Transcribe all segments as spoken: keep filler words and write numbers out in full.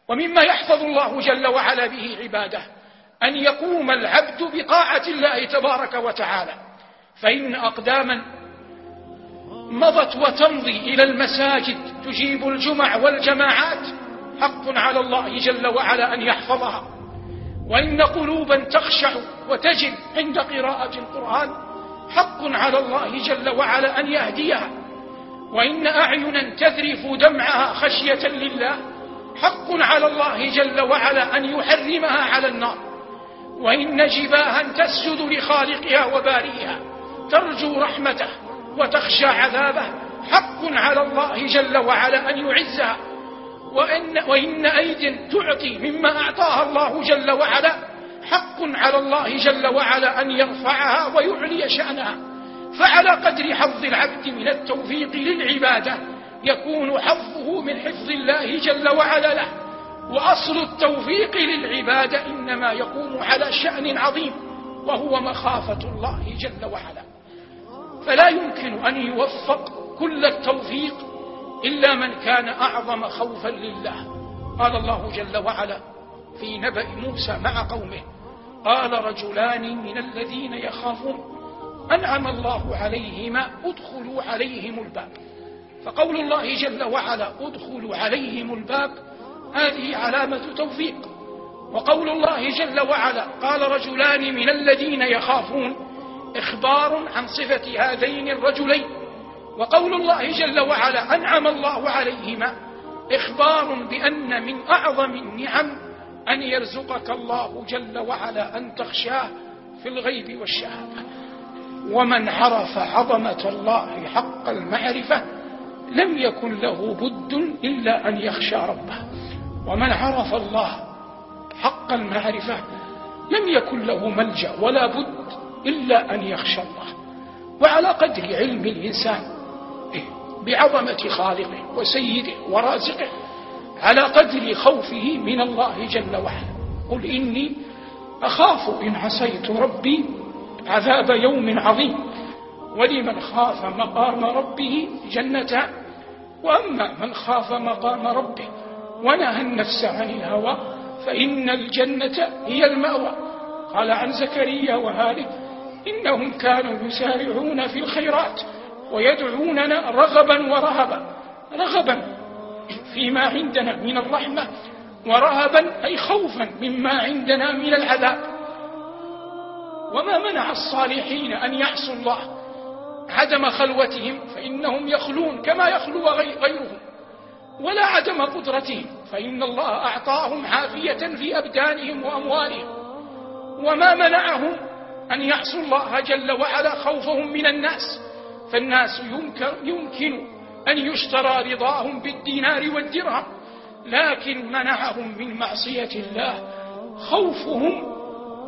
ومما يحفظ الله جل وعلا به عباده أن يقوم العبد بطاعة الله تبارك وتعالى، فإن أقداما مضت وتمضي إلى المساجد تجيب الجمع والجماعات حق على الله جل وعلا أن يحفظها، وإن قلوبا تخشع وتجل عند قراءة القرآن حق على الله جل وعلا أن يهديها، وإن أعينا تذرف دمعها خشية لله حق على الله جل وعلا أن يحرمها على النار، وإن جباها تسجد لخالقها وبارئها ترجو رحمته وتخشى عذابه حق على الله جل وعلا أن يعزها، وإن, وإن أيد تعطي مما أعطاها الله جل وعلا حق على الله جل وعلا أن يرفعها ويعلي شأنها. فعلى قدر حظ العبد من التوفيق للعبادة يكون حظه من حفظ الله جل وعلا له، وأصل التوفيق للعبادة إنما يقوم على شأن عظيم وهو مخافة الله جل وعلا، فلا يمكن أن يوفق كل التوفيق إلا من كان أعظم خوفا لله. قال الله جل وعلا في نبأ موسى مع قومه: قال رجلان من الذين يخافون أنعم الله عليهما ادخلوا عليهم الباب. فقول الله جل وعلا ادخلوا عليهم الباب هذه علامة توفيق، وقول الله جل وعلا قال رجلان من الذين يخافون إخبار عن صفة هذين الرجلين، وقول الله جل وعلا أنعم الله عليهما إخبار بأن من أعظم النعم أن يرزقك الله جل وعلا أن تخشاه في الغيب والشهادة. ومن عرف عظمة الله حق المعرفة لم يكن له بد إلا أن يخشى ربه، ومن عرف الله حق المعرفة لم يكن له ملجأ ولا بد إلا أن يخشى الله. وعلى قدر علم الإنسان بعظمة خالقه وسيده ورازقه على قدر خوفه من الله جل وعلا. قل إني أخاف إن عصيت ربي عذاب يوم عظيم، ولمن خاف مقام ربه جنتان، وأما من خاف مقام ربه ونهى النفس عن الهوى فإن الجنة هي المأوى. قال عن زكريا وهاله: إنهم كانوا يسارعون في الخيرات ويدعوننا رغبا ورهبا، رغبا فيما عندنا من الرحمة، ورهبا أي خوفا مما عندنا من العذاب. وما منع الصالحين أن يعصوا الله عدم خلوتهم، فإنهم يخلون كما يخلو غيرهم، ولا عدم قدرتهم، فإن الله أعطاهم عافية في أبدانهم وأموالهم. وما منعهم أن يعصوا الله جل وعلا خوفهم من الناس، فالناس يمكن أن يشترى رضاهم بالدينار والدرهم، لكن منعهم من معصية الله خوفهم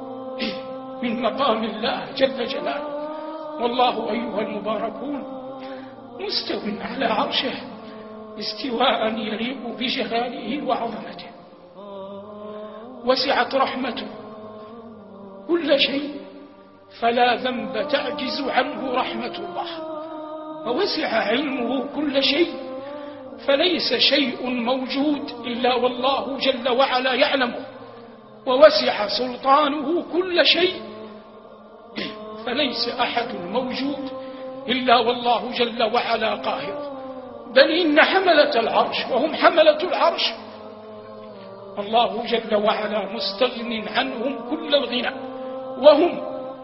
من مقام الله جل جلاله. والله أيها المباركون مستو على عرشه استواء يليق بجلاله وعظمته، وسعت رحمته كل شيء فلا ذنب تعجز عنه رحمة الله، ووسع علمه كل شيء فليس شيء موجود إلا والله جل وعلا يعلمه، ووسع سلطانه كل شيء فليس أحد موجود إلا والله جل وعلا قاهره. بل إن حملة العرش وهم حملة العرش الله جل وعلا مستغن عنهم كل الغنى، وهم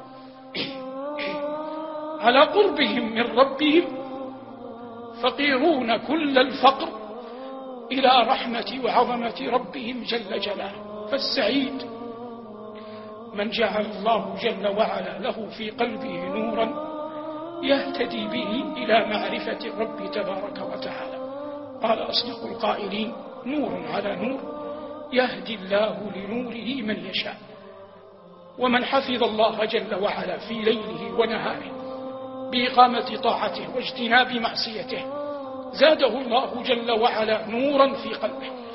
على قربهم من ربهم فقيرون كل الفقر إلى رحمة وعظمة ربهم جل جلاله. فالسعيد من جعل الله جل وعلا له في قلبه نورا يهتدي به إلى معرفة الرب تبارك وتعالى. قال أصدق القائلين: نور على نور يهدي الله لنوره من يشاء. ومن حفظ الله جل وعلا في ليله ونهاره بإقامة طاعته واجتناب معصيته زاده الله جل وعلا نورا في قلبه،